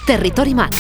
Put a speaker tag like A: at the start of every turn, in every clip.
A: Territory Mac.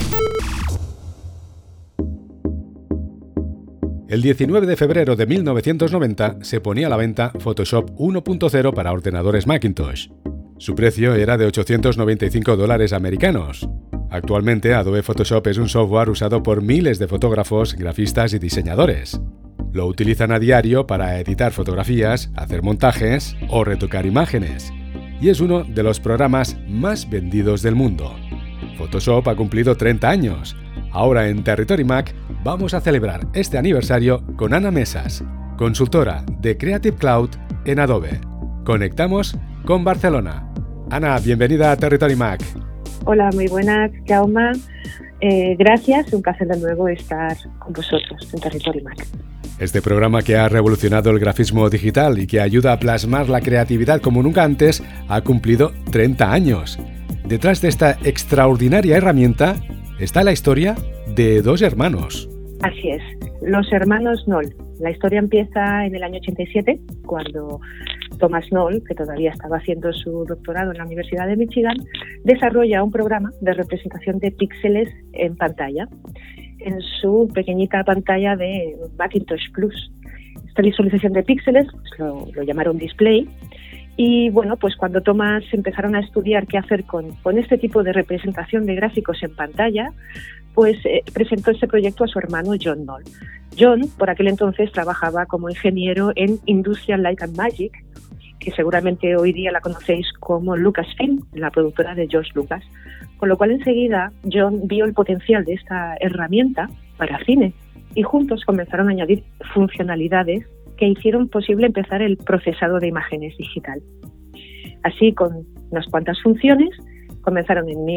B: El 19 de febrero de 1990 se ponía a la venta Photoshop 1.0 para ordenadores Macintosh. Su precio era de $895 americanos. Actualmente, Adobe Photoshop es un software usado por miles de fotógrafos, grafistas y diseñadores. Lo utilizan a diario para editar fotografías, hacer montajes o retocar imágenes. Y es uno de los programas más vendidos del mundo. Photoshop ha cumplido 30 años. Ahora en Territory Mac vamos a celebrar este aniversario con Ana Mesas, consultora de Creative Cloud en Adobe. Conectamos con Barcelona. Ana, bienvenida a Territory Mac.
C: Hola, muy buenas, Jaume. Gracias, un placer de nuevo estar con vosotros en Territory Mac.
B: Este programa que ha revolucionado el grafismo digital y que ayuda a plasmar la creatividad como nunca antes ha cumplido 30 años. Detrás de esta extraordinaria herramienta está la historia de dos hermanos.
C: Así es, los hermanos Knoll. La historia empieza en el año 87, cuando Thomas Knoll, que todavía estaba haciendo su doctorado en la Universidad de Michigan, desarrolla un programa de representación de píxeles en pantalla, en su pequeñita pantalla de Macintosh Plus. Esta visualización de píxeles lo llamaron display. Y bueno, pues cuando Thomas empezaron a estudiar qué hacer con este tipo de representación de gráficos en pantalla, pues presentó ese proyecto a su hermano John Knoll. John, por aquel entonces, trabajaba como ingeniero en Industrial Light and Magic, que seguramente hoy día la conocéis como Lucasfilm, la productora de George Lucas. Con lo cual enseguida John vio el potencial de esta herramienta para cine y juntos comenzaron a añadir funcionalidades que hicieron posible empezar el procesado de imágenes digital. Así, con unas cuantas funciones, comenzaron en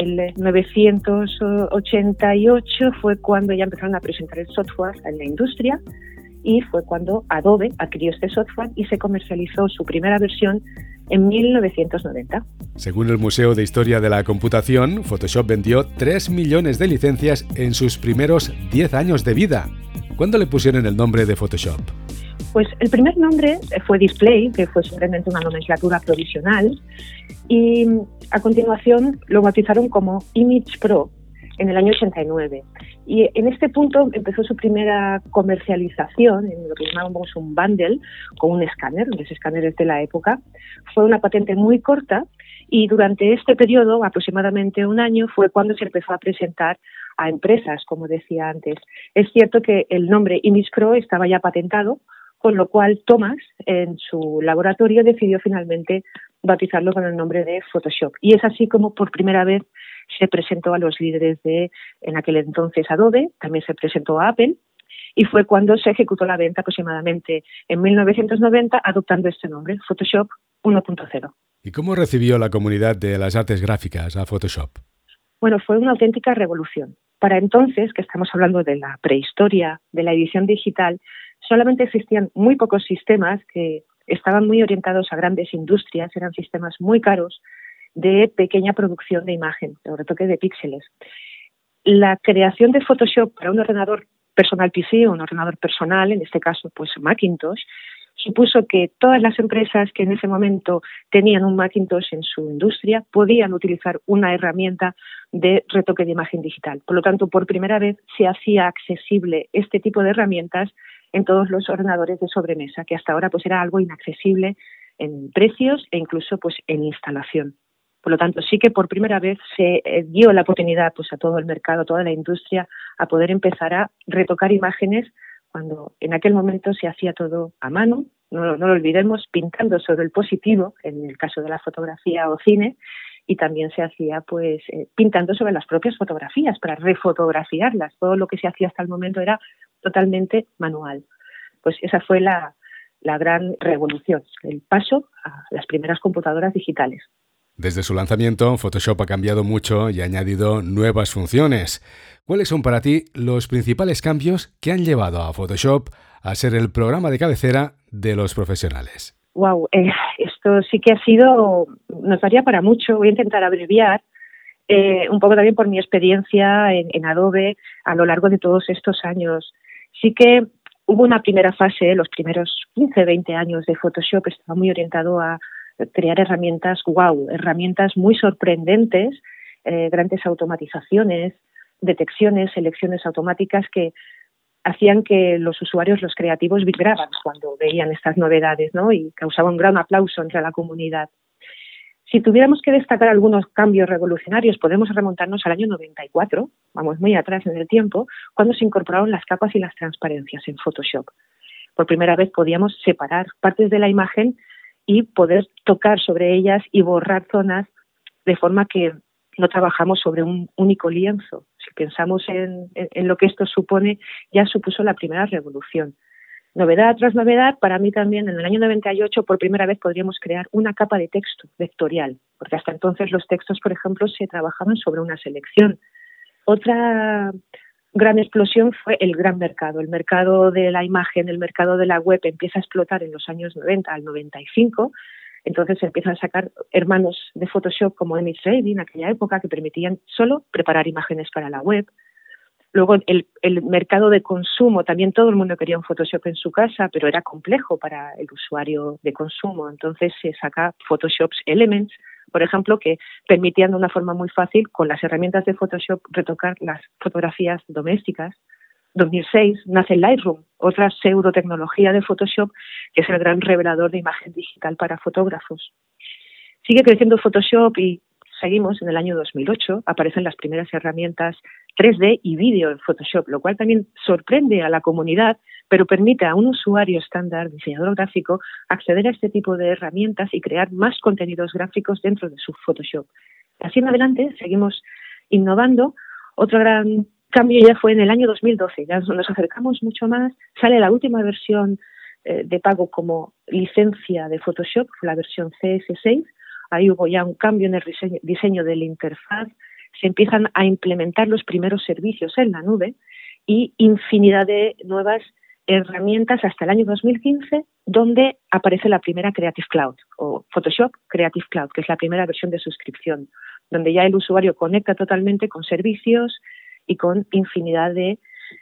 C: 1988, fue cuando ya empezaron a presentar el software en la industria y fue cuando Adobe adquirió este software y se comercializó su primera versión en 1990.
B: Según el Museo de Historia de la Computación, Photoshop vendió 3 millones de licencias en sus primeros 10 años de vida. ¿Cuándo le pusieron el nombre de Photoshop?
C: Pues el primer nombre fue Display, que fue simplemente una nomenclatura provisional, y a continuación lo bautizaron como Image Pro en el año 89. Y en este punto empezó su primera comercialización en lo que llamábamos un bundle con un escáner, los escáneres de la época. Fue una patente muy corta y durante este periodo, aproximadamente un año, fue cuando se empezó a presentar a empresas, como decía antes. Es cierto que el nombre Image Pro estaba ya patentado, con lo cual Thomas, en su laboratorio, decidió finalmente bautizarlo con el nombre de Photoshop. Y es así como por primera vez se presentó a los líderes de, en aquel entonces, Adobe, también se presentó a Apple, y fue cuando se ejecutó la venta aproximadamente en 1990, adoptando este nombre, Photoshop 1.0.
B: ¿Y cómo recibió la comunidad de las artes gráficas a Photoshop?
C: Bueno, fue una auténtica revolución. Para entonces, que estamos hablando de la prehistoria de la edición digital, solamente existían muy pocos sistemas que estaban muy orientados a grandes industrias, eran sistemas muy caros de pequeña producción de imagen, de retoque de píxeles. La creación de Photoshop para un ordenador personal PC o un ordenador personal, en este caso pues Macintosh, supuso que todas las empresas que en ese momento tenían un Macintosh en su industria podían utilizar una herramienta de retoque de imagen digital. Por lo tanto, por primera vez se hacía accesible este tipo de herramientas en todos los ordenadores de sobremesa, que hasta ahora pues era algo inaccesible en precios e incluso pues en instalación. Por lo tanto, sí que por primera vez se dio la oportunidad pues a todo el mercado, a toda la industria, a poder empezar a retocar imágenes cuando en aquel momento se hacía todo a mano, no lo olvidemos, pintando sobre el positivo, en el caso de la fotografía o cine, y también se hacía pues pintando sobre las propias fotografías para refotografiarlas. Todo lo que se hacía hasta el momento era totalmente manual. Pues esa fue la gran revolución, el paso a las primeras computadoras digitales.
B: Desde su lanzamiento, Photoshop ha cambiado mucho y ha añadido nuevas funciones. ¿Cuáles son para ti los principales cambios que han llevado a Photoshop a ser el programa de cabecera de los profesionales?
C: Wow, esto sí que ha sido, nos daría para mucho. Voy a intentar abreviar, un poco también por mi experiencia en Adobe a lo largo de todos estos años. Sí que hubo una primera fase, los primeros 15, 20 años de Photoshop estaba muy orientado a crear herramientas herramientas muy sorprendentes grandes automatizaciones, detecciones, selecciones automáticas que hacían que los usuarios, los creativos, vibraban cuando veían estas novedades, ¿no? Y causaban un gran aplauso entre la comunidad. Si tuviéramos que destacar algunos cambios revolucionarios, podemos remontarnos al año 94, vamos muy atrás en el tiempo, cuando se incorporaron las capas y las transparencias en Photoshop. Por primera vez podíamos separar partes de la imagen y poder tocar sobre ellas y borrar zonas de forma que no trabajamos sobre un único lienzo. Si pensamos en lo que esto supone, ya supuso la primera revolución. Novedad tras novedad, para mí también, en el año 98, por primera vez podríamos crear una capa de texto vectorial, porque hasta entonces los textos, por ejemplo, se trabajaban sobre una selección. Otra gran explosión fue el gran mercado. El mercado de la imagen, el mercado de la web empieza a explotar en los años 90 al 95. Entonces se empiezan a sacar hermanos de Photoshop como Image Ready en aquella época que permitían solo preparar imágenes para la web. Luego el mercado de consumo, también todo el mundo quería un Photoshop en su casa, pero era complejo para el usuario de consumo. Entonces se saca Photoshop Elements, por ejemplo, que permitían de una forma muy fácil con las herramientas de Photoshop retocar las fotografías domésticas. 2006 nace Lightroom, otra pseudotecnología de Photoshop que es el gran revelador de imagen digital para fotógrafos. Sigue creciendo Photoshop y seguimos en el año 2008, aparecen las primeras herramientas 3D y vídeo en Photoshop, lo cual también sorprende a la comunidad, pero permite a un usuario estándar, diseñador gráfico, acceder a este tipo de herramientas y crear más contenidos gráficos dentro de su Photoshop. Así en adelante seguimos innovando. Otro gran cambio ya fue en el año 2012, ya nos acercamos mucho más, sale la última versión de pago como licencia de Photoshop, la versión CS6. Ahí hubo ya un cambio en el diseño de la interfaz, se empiezan a implementar los primeros servicios en la nube y infinidad de nuevas herramientas hasta el año 2015, donde aparece la primera Creative Cloud o Photoshop Creative Cloud, que es la primera versión de suscripción, donde ya el usuario conecta totalmente con servicios y con infinidad de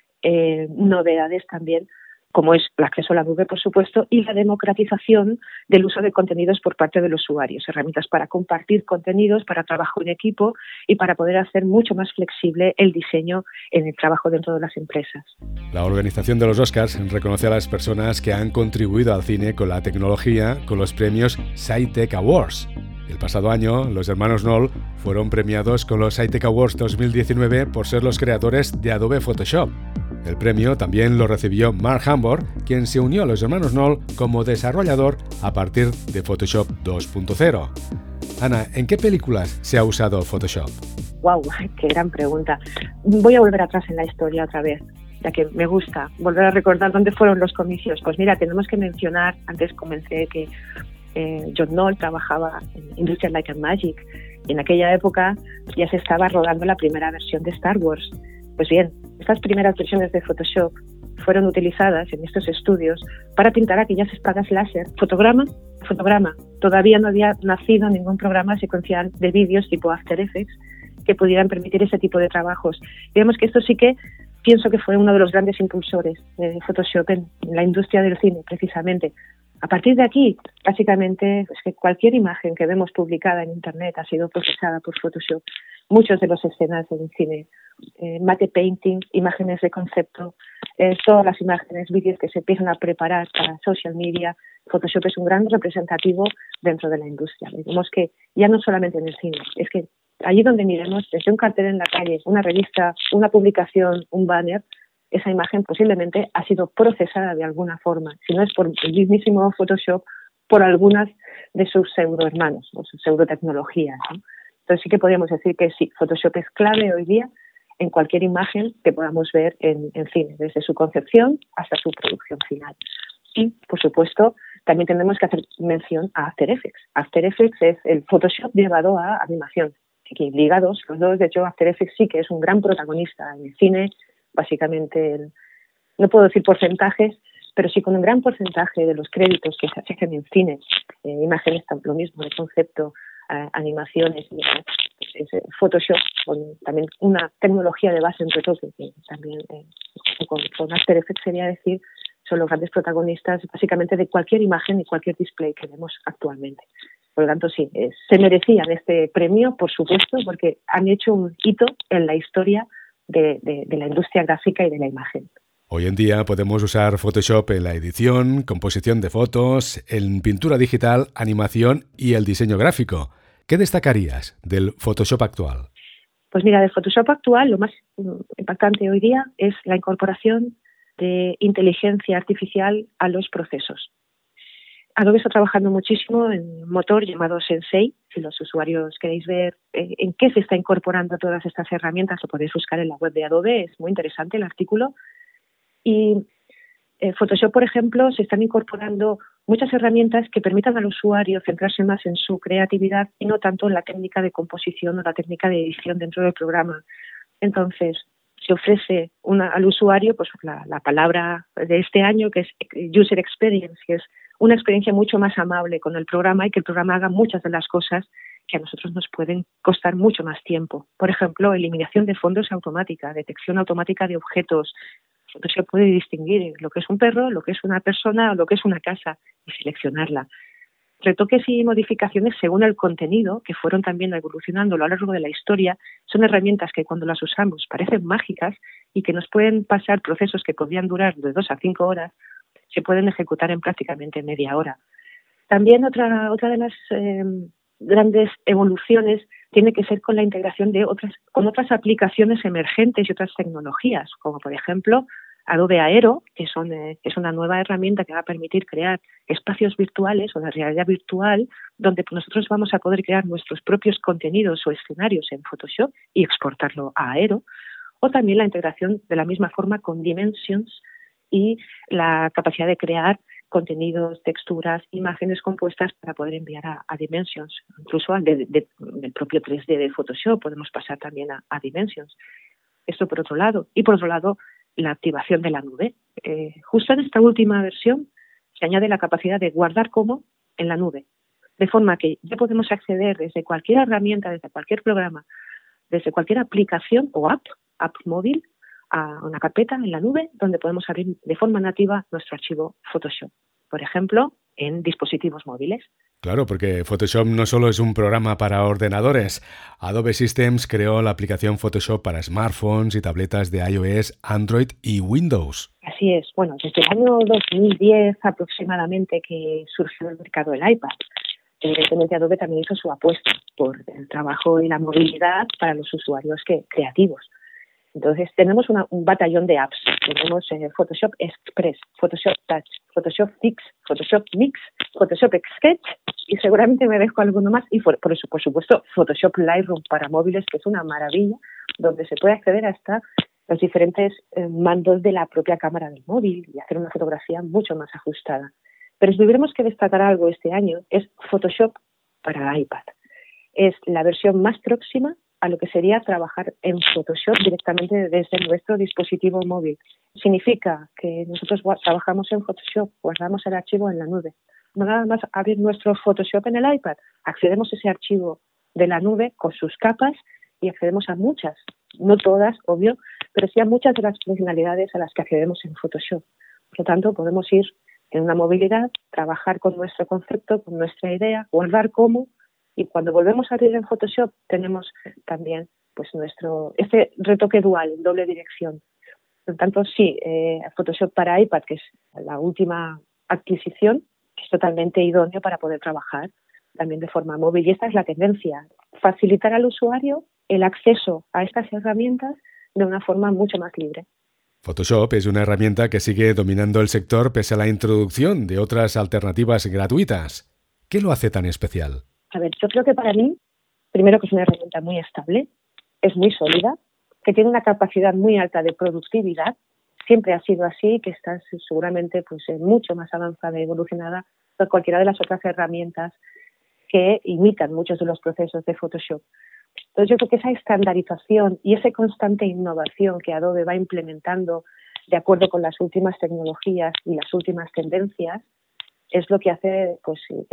C: novedades también, como es el acceso a la nube, por supuesto, y la democratización del uso de contenidos por parte de los usuarios, herramientas para compartir contenidos, para trabajo en equipo y para poder hacer mucho más flexible el diseño en el trabajo dentro de las empresas.
B: La organización de los Oscars reconoce a las personas que han contribuido al cine con la tecnología con los premios SciTech Awards. El pasado año, los hermanos Knoll fueron premiados con los SciTech Awards 2019 por ser los creadores de Adobe Photoshop. El premio también lo recibió Mark Hambor, quien se unió a los hermanos Knoll como desarrollador a partir de Photoshop 2.0. Ana, ¿en qué películas se ha usado Photoshop?
C: ¡Wow! ¡Qué gran pregunta! Voy a volver atrás en la historia otra vez, ya que me gusta volver a recordar dónde fueron los comicios. Pues mira, tenemos que mencionar, antes comencé que John Knoll trabajaba en Industrial Light and Magic y en aquella época ya se estaba rodando la primera versión de Star Wars. Pues bien, estas primeras versiones de Photoshop fueron utilizadas en estos estudios para pintar aquellas espadas láser, fotograma. Todavía no había nacido ningún programa secuencial de vídeos tipo After Effects que pudieran permitir ese tipo de trabajos. Digamos que esto sí que pienso que fue uno de los grandes impulsores de Photoshop en la industria del cine, precisamente. A partir de aquí, básicamente, es que cualquier imagen que vemos publicada en Internet ha sido procesada por Photoshop. Muchas de las escenas en cine, matte painting, imágenes de concepto, todas las imágenes, vídeos que se empiezan a preparar para social media, Photoshop es un gran representativo dentro de la industria. Vemos que ya no solamente en el cine, es que allí donde miremos, desde un cartel en la calle, una revista, una publicación, un banner, esa imagen posiblemente ha sido procesada de alguna forma, si no es por el mismísimo Photoshop, por algunas de sus pseudo hermanos o sus pseudo tecnologías, ¿no? Entonces sí que podríamos decir que sí, Photoshop es clave hoy día en cualquier imagen que podamos ver en cine, desde su concepción hasta su producción final. Y, por supuesto, también tenemos que hacer mención a After Effects. After Effects es el Photoshop llevado a animación, que ligados los dos. De hecho, After Effects sí que es un gran protagonista en el cine. Básicamente, no puedo decir porcentajes, pero sí con un gran porcentaje de los créditos que se hacen en cine, imágenes, lo mismo de concepto, animaciones, Photoshop, con también una tecnología de base en retoque, que también con After Effects sería decir, son los grandes protagonistas básicamente de cualquier imagen y cualquier display que vemos actualmente. Por lo tanto, sí, se merecían este premio, por supuesto, porque han hecho un hito en la historia de la industria gráfica y de la imagen.
B: Hoy en día podemos usar Photoshop en la edición, composición de fotos, en pintura digital, animación y el diseño gráfico. ¿Qué destacarías del Photoshop actual?
C: Pues mira, del Photoshop actual lo más impactante hoy día es la incorporación de inteligencia artificial a los procesos. Adobe está trabajando muchísimo en un motor llamado Sensei. Si los usuarios queréis ver en qué se está incorporando todas estas herramientas, lo podéis buscar en la web de Adobe. Es muy interesante el artículo. Y Photoshop, por ejemplo, se están incorporando muchas herramientas que permitan al usuario centrarse más en su creatividad y no tanto en la técnica de composición o la técnica de edición dentro del programa. Entonces, se ofrece al usuario pues la palabra de este año, que es User Experience, que es una experiencia mucho más amable con el programa y que el programa haga muchas de las cosas que a nosotros nos pueden costar mucho más tiempo. Por ejemplo, eliminación de fondos automática, detección automática de objetos. Se puede distinguir lo que es un perro, lo que es una persona o lo que es una casa y seleccionarla. Retoques y modificaciones según el contenido, que fueron también evolucionando a lo largo de la historia, son herramientas que cuando las usamos parecen mágicas y que nos pueden pasar procesos que podrían durar de 2 a 5 horas, se pueden ejecutar en prácticamente media hora. También otra de las grandes evoluciones tiene que ser con la integración de otras aplicaciones emergentes y otras tecnologías, como por ejemplo Adobe Aero, que es una nueva herramienta que va a permitir crear espacios virtuales o de realidad virtual donde nosotros vamos a poder crear nuestros propios contenidos o escenarios en Photoshop y exportarlo a Aero, o también la integración de la misma forma con Dimensions y la capacidad de crear contenidos, texturas, imágenes compuestas para poder enviar a Dimensions. Incluso del propio 3D de Photoshop podemos pasar también a Dimensions. Esto por otro lado. Y por otro lado, la activación de la nube. Justo en esta última versión se añade la capacidad de guardar como en la nube. De forma que ya podemos acceder desde cualquier herramienta, desde cualquier programa, desde cualquier aplicación o app móvil, a una carpeta en la nube donde podemos abrir de forma nativa nuestro archivo Photoshop, por ejemplo, en dispositivos móviles.
B: Claro, porque Photoshop no solo es un programa para ordenadores. Adobe Systems creó la aplicación Photoshop para smartphones y tabletas de iOS, Android y Windows.
C: Así es. Bueno, desde el año 2010 aproximadamente que surgió el mercado del iPad. Evidentemente Adobe también hizo su apuesta por el trabajo y la movilidad para los usuarios creativos. Entonces tenemos un batallón de apps. Tenemos Photoshop Express, Photoshop Touch, Photoshop Fix, Photoshop Mix, Photoshop Sketch y seguramente me dejo alguno más. Y por supuesto Photoshop Lightroom para móviles, que es una maravilla, donde se puede acceder hasta los diferentes mandos de la propia cámara del móvil y hacer una fotografía mucho más ajustada. Pero si tuviéramos que destacar algo este año es Photoshop para iPad. Es la versión más próxima a lo que sería trabajar en Photoshop directamente desde nuestro dispositivo móvil. Significa que nosotros trabajamos en Photoshop, guardamos el archivo en la nube. Nada más abrir nuestro Photoshop en el iPad, accedemos a ese archivo de la nube con sus capas y accedemos a muchas, no todas, obvio, pero sí a muchas de las funcionalidades a las que accedemos en Photoshop. Por lo tanto, podemos ir en una movilidad, trabajar con nuestro concepto, con nuestra idea, guardar como. Y cuando volvemos a abrir en Photoshop tenemos también pues este retoque dual en doble dirección. Por lo tanto, sí, Photoshop para iPad, que es la última adquisición, es totalmente idóneo para poder trabajar también de forma móvil. Y esta es la tendencia, facilitar al usuario el acceso a estas herramientas de una forma mucho más libre.
B: Photoshop es una herramienta que sigue dominando el sector pese a la introducción de otras alternativas gratuitas. ¿Qué lo hace tan especial?
C: A ver, yo creo que para mí, primero que es una herramienta muy estable, es muy sólida, que tiene una capacidad muy alta de productividad, siempre ha sido así, que está seguramente pues mucho más avanzada y evolucionada que cualquiera de las otras herramientas que imitan muchos de los procesos de Photoshop. Entonces yo creo que esa estandarización y esa constante innovación que Adobe va implementando de acuerdo con las últimas tecnologías y las últimas tendencias es lo que hace pues que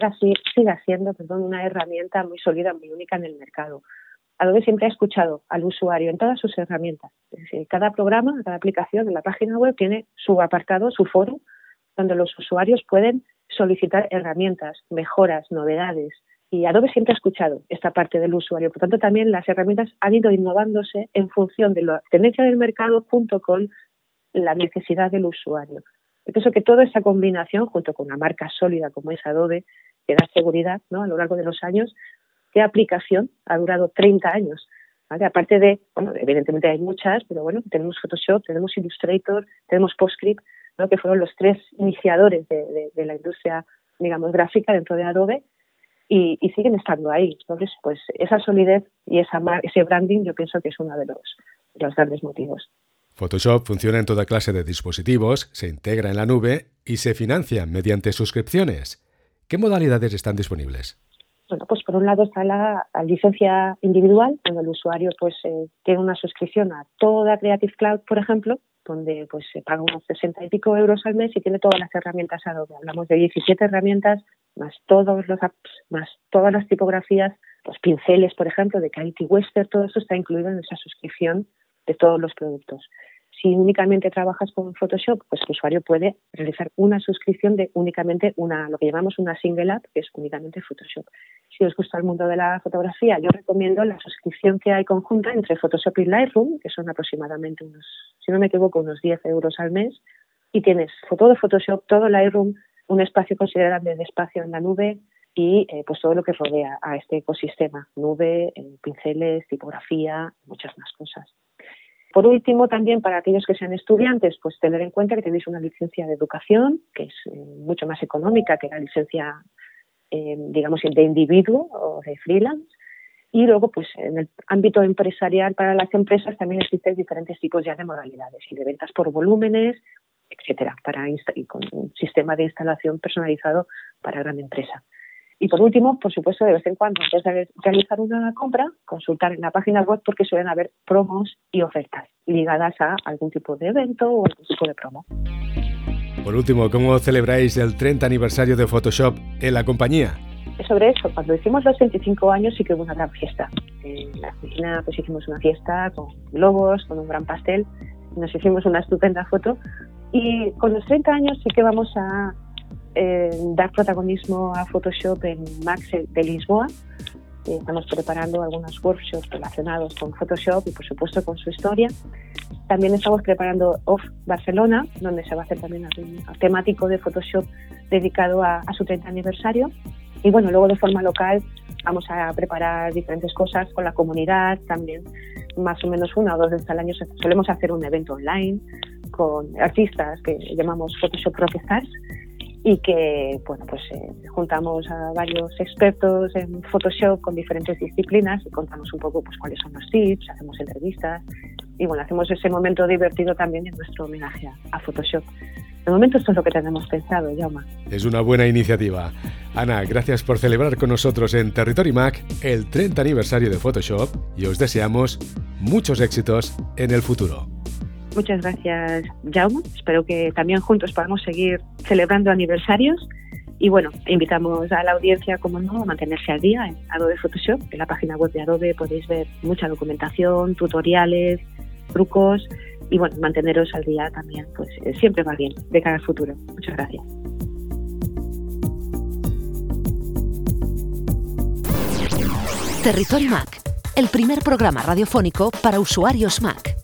C: siga siendo una herramienta muy sólida, muy única en el mercado. Adobe siempre ha escuchado al usuario en todas sus herramientas. Es decir, cada programa, cada aplicación de la página web tiene su apartado, su foro, donde los usuarios pueden solicitar herramientas, mejoras, novedades. Y Adobe siempre ha escuchado esta parte del usuario. Por tanto, también las herramientas han ido innovándose en función de la tendencia del mercado junto con la necesidad del usuario. Yo pienso que toda esa combinación, junto con una marca sólida como es Adobe, que da seguridad, ¿no?, a lo largo de los años, de aplicación ha durado 30 años. ¿Vale? Aparte de, bueno, evidentemente hay muchas, pero bueno, tenemos Photoshop, tenemos Illustrator, tenemos PostScript, ¿no?, que fueron los 3 iniciadores de la industria, digamos, gráfica dentro de Adobe, y siguen estando ahí. Entonces, pues esa solidez y ese branding yo pienso que es uno de los grandes motivos.
B: Photoshop funciona en toda clase de dispositivos, se integra en la nube y se financia mediante suscripciones. ¿Qué modalidades están disponibles?
C: Bueno, pues por un lado está la licencia individual, donde el usuario pues tiene una suscripción a toda Creative Cloud, por ejemplo, donde pues se paga unos 60 y pico euros al mes y tiene todas las herramientas Adobe. Hablamos de 17 herramientas, más todos los apps, más todas las tipografías, los pinceles, por ejemplo, de Creative Western, todo eso está incluido en esa suscripción de todos los productos. Si únicamente trabajas con Photoshop, pues el usuario puede realizar una suscripción de únicamente lo que llamamos una single app, que es únicamente Photoshop. Si os gusta el mundo de la fotografía, yo recomiendo la suscripción que hay conjunta entre Photoshop y Lightroom, que son aproximadamente si no me equivoco, unos 10 euros al mes, y tienes todo Photoshop, todo Lightroom, un espacio considerable de espacio en la nube y pues todo lo que rodea a este ecosistema, nube, pinceles, tipografía, muchas más cosas. Por último, también para aquellos que sean estudiantes, pues tener en cuenta que tenéis una licencia de educación, que es mucho más económica que la licencia, digamos, de individuo o de freelance. Y luego, pues en el ámbito empresarial para las empresas también existen diferentes tipos ya de modalidades y de ventas por volúmenes, etcétera, y con un sistema de instalación personalizado para gran empresa. Y por último, por supuesto, de vez en cuando, antes de realizar una compra, consultar en la página web porque suelen haber promos y ofertas ligadas a algún tipo de evento o algún tipo de promo.
B: Por último, ¿cómo celebráis el 30 aniversario de Photoshop en la compañía?
C: Sobre eso, cuando hicimos los 25 años sí que hubo una gran fiesta. En la oficina pues hicimos una fiesta con globos, con un gran pastel, nos hicimos una estupenda foto y con los 30 años sí que vamos a dar protagonismo a Photoshop en Max de Lisboa. Estamos preparando algunos workshops relacionados con Photoshop y por supuesto con su historia. También estamos preparando Off Barcelona, donde se va a hacer también algún temático de Photoshop dedicado a su 30 aniversario. Y bueno, luego de forma local vamos a preparar diferentes cosas con la comunidad, también más o menos 1 o 2 veces al año solemos hacer un evento online con artistas que llamamos Photoshop Rockstars y que, bueno, pues juntamos a varios expertos en Photoshop con diferentes disciplinas y contamos un poco pues cuáles son los tips, hacemos entrevistas y bueno, hacemos ese momento divertido también en nuestro homenaje a Photoshop. De momento esto es lo que tenemos pensado, Jaume.
B: Es una buena iniciativa. Ana, gracias por celebrar con nosotros en Territory Mac el 30 aniversario de Photoshop y os deseamos muchos éxitos en el futuro.
C: Muchas gracias, Jaume. Espero que también juntos podamos seguir celebrando aniversarios. Y bueno, invitamos a la audiencia, como no, a mantenerse al día en Adobe Photoshop. En la página web de Adobe podéis ver mucha documentación, tutoriales, trucos y bueno, manteneros al día también, pues siempre va bien de cara al futuro. Muchas gracias.
A: Territory Mac, el primer programa radiofónico para usuarios Mac.